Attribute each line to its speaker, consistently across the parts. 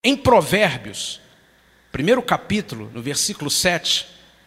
Speaker 1: Em Provérbios, primeiro capítulo, no versículo 7,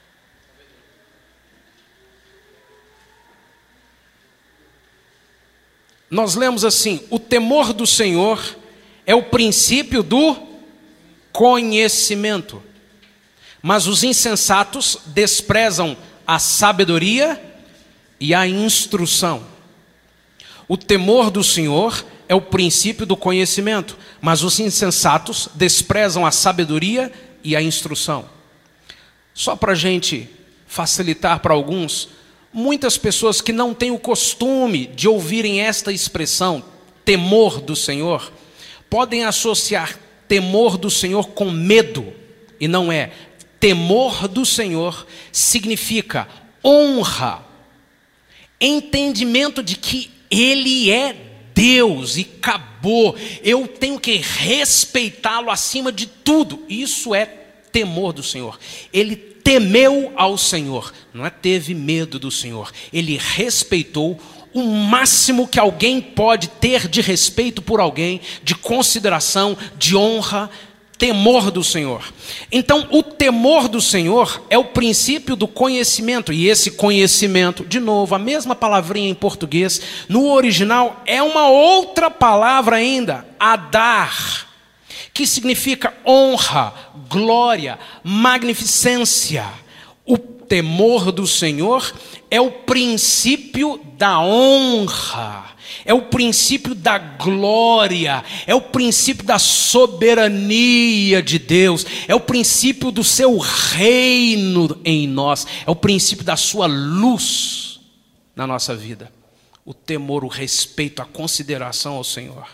Speaker 1: nós lemos assim: o temor do Senhor é o princípio do conhecimento, mas os insensatos desprezam a sabedoria e a instrução. O temor do Senhor é o princípio do conhecimento, mas os insensatos desprezam a sabedoria e a instrução. Só para a gente facilitar para alguns, muitas pessoas que não têm o costume de ouvirem esta expressão, temor do Senhor, podem associar temor do Senhor com medo, e não é. Temor do Senhor significa honra, entendimento de que Ele é Deus e acabou, eu tenho que respeitá-lo acima de tudo. Isso é temor do Senhor. Ele temeu ao Senhor, não é teve medo do Senhor, ele respeitou o máximo que alguém pode ter de respeito por alguém, de consideração, de honra. Temor do Senhor. Então, o temor do Senhor é o princípio do conhecimento, e esse conhecimento, de novo, a mesma palavrinha em português, no original é uma outra palavra ainda, adar, que significa honra, glória, magnificência. O temor do Senhor é o princípio da honra, é o princípio da glória, é o princípio da soberania de Deus, é o princípio do seu reino em nós, é o princípio da sua luz na nossa vida. O temor, o respeito, a consideração ao Senhor.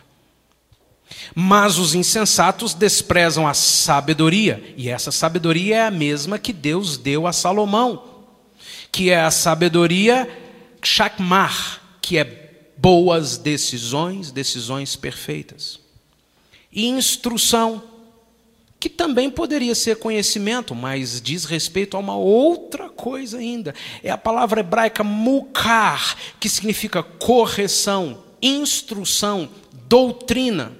Speaker 1: Mas os insensatos desprezam a sabedoria, e essa sabedoria é a mesma que Deus deu a Salomão, que é a sabedoria Shakmar, que é boas decisões, decisões perfeitas. E instrução, que também poderia ser conhecimento, mas diz respeito a uma outra coisa ainda. É a palavra hebraica mukar, que significa correção, instrução, doutrina.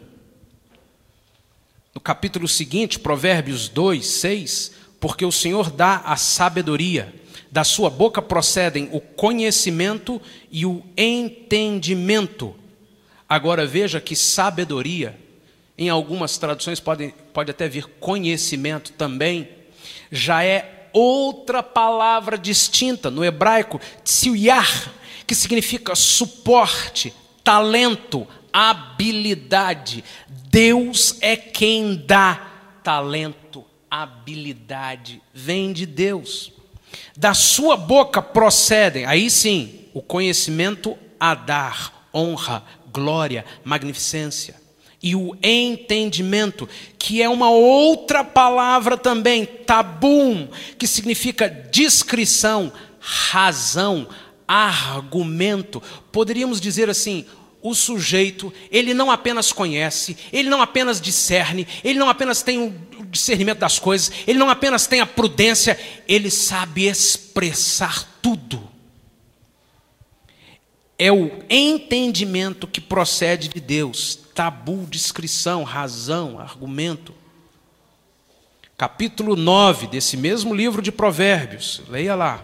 Speaker 1: No capítulo seguinte, Provérbios 2, 6, porque o Senhor dá a sabedoria, da sua boca procedem o conhecimento e o entendimento. Agora veja que sabedoria, em algumas traduções pode até vir conhecimento também, já é outra palavra distinta. No hebraico, tsiyar, que significa suporte, talento, habilidade. Deus é quem dá talento, habilidade, vem de Deus. Da sua boca procedem, aí sim, o conhecimento adar, honra, glória, magnificência. E o entendimento, que é uma outra palavra também, tabum, que significa discrição, razão, argumento. Poderíamos dizer assim, o sujeito, ele não apenas conhece, ele não apenas discerne, ele não apenas tem o discernimento das coisas, ele não apenas tem a prudência, ele sabe expressar tudo. É o entendimento que procede de Deus, tabu, discrição, razão, argumento. Capítulo 9 desse mesmo livro de Provérbios, leia lá.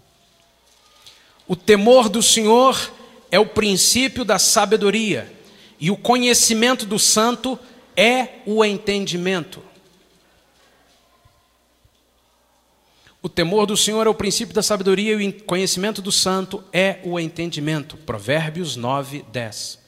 Speaker 1: O temor do Senhor é o princípio da sabedoria, e o conhecimento do santo é o entendimento. O temor do Senhor é o princípio da sabedoria, e o conhecimento do santo é o entendimento. Provérbios 9, 10.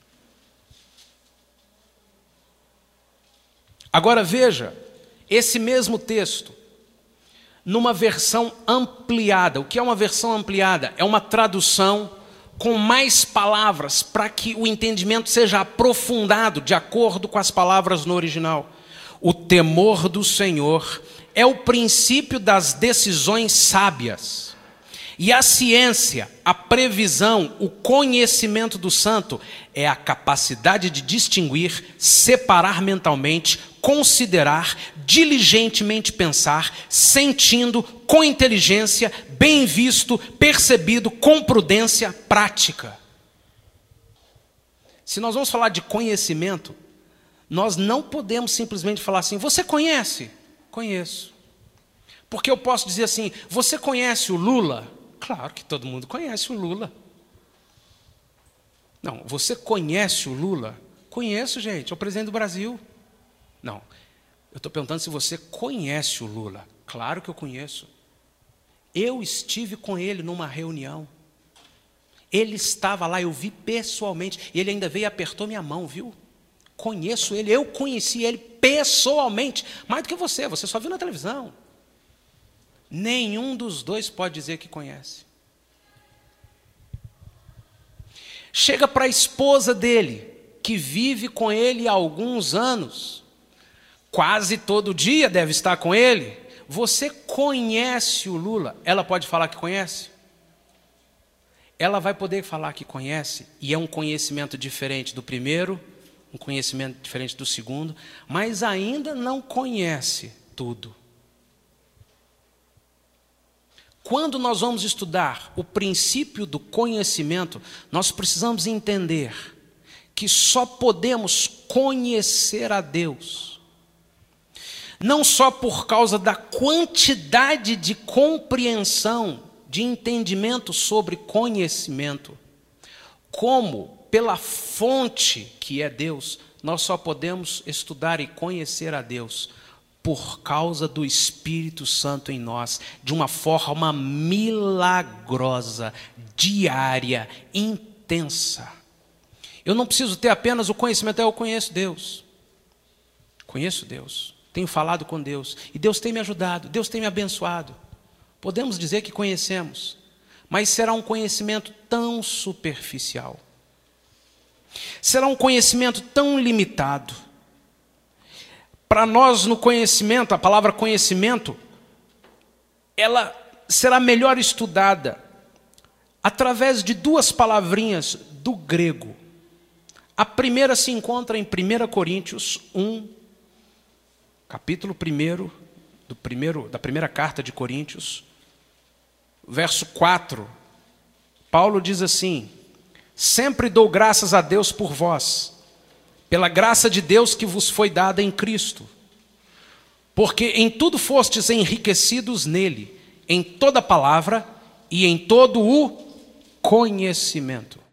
Speaker 1: Agora veja, esse mesmo texto, numa versão ampliada. O que é uma versão ampliada? É uma tradução com mais palavras, para que o entendimento seja aprofundado de acordo com as palavras no original. O temor do Senhor é o princípio das decisões sábias. E a ciência, a previsão, o conhecimento do santo é a capacidade de distinguir, separar mentalmente, considerar, diligentemente pensar, sentindo, com inteligência, bem visto, percebido, com prudência, prática. Se nós vamos falar de conhecimento, Nós não podemos simplesmente falar assim, você conhece? Conheço. Porque eu posso dizer assim, você conhece o Lula? Claro que todo mundo conhece o Lula. Não, você conhece o Lula? Conheço, gente, é o presidente do Brasil. Não, eu estou perguntando se você conhece o Lula. Claro que eu conheço. Eu estive com ele numa reunião. Ele estava lá, eu vi pessoalmente. Ele ainda veio e apertou minha mão, viu? Conheço ele, eu conheci ele pessoalmente. Mais do que você só viu na televisão. Nenhum dos dois pode dizer que conhece. Chega para a esposa dele, que vive com ele há alguns anos. Quase todo dia deve estar com ele. Você conhece o Lula? Ela pode falar que conhece? Ela vai poder falar que conhece, e é um conhecimento diferente do primeiro, um conhecimento diferente do segundo, mas ainda não conhece tudo. Quando nós vamos estudar o princípio do conhecimento, nós precisamos entender que só podemos conhecer a Deus, não só por causa da quantidade de compreensão, de entendimento sobre conhecimento, como pela fonte que é Deus, nós só podemos estudar e conhecer a Deus por causa do Espírito Santo em nós, de uma forma milagrosa, diária, intensa. Eu não preciso ter apenas o conhecimento, eu conheço Deus. Conheço Deus, tenho falado com Deus, e Deus tem me ajudado, Deus tem me abençoado. Podemos dizer que conhecemos, mas será um conhecimento tão superficial. Será um conhecimento tão limitado. Para nós, no conhecimento, a palavra conhecimento, ela será melhor estudada através de duas palavrinhas do grego. A primeira se encontra em 1 Coríntios 1, capítulo 1, da primeira carta de Coríntios, verso 4. Paulo diz assim: sempre dou graças a Deus por vós, pela graça de Deus que vos foi dada em Cristo, porque em tudo fostes enriquecidos nele, em toda palavra e em todo o conhecimento.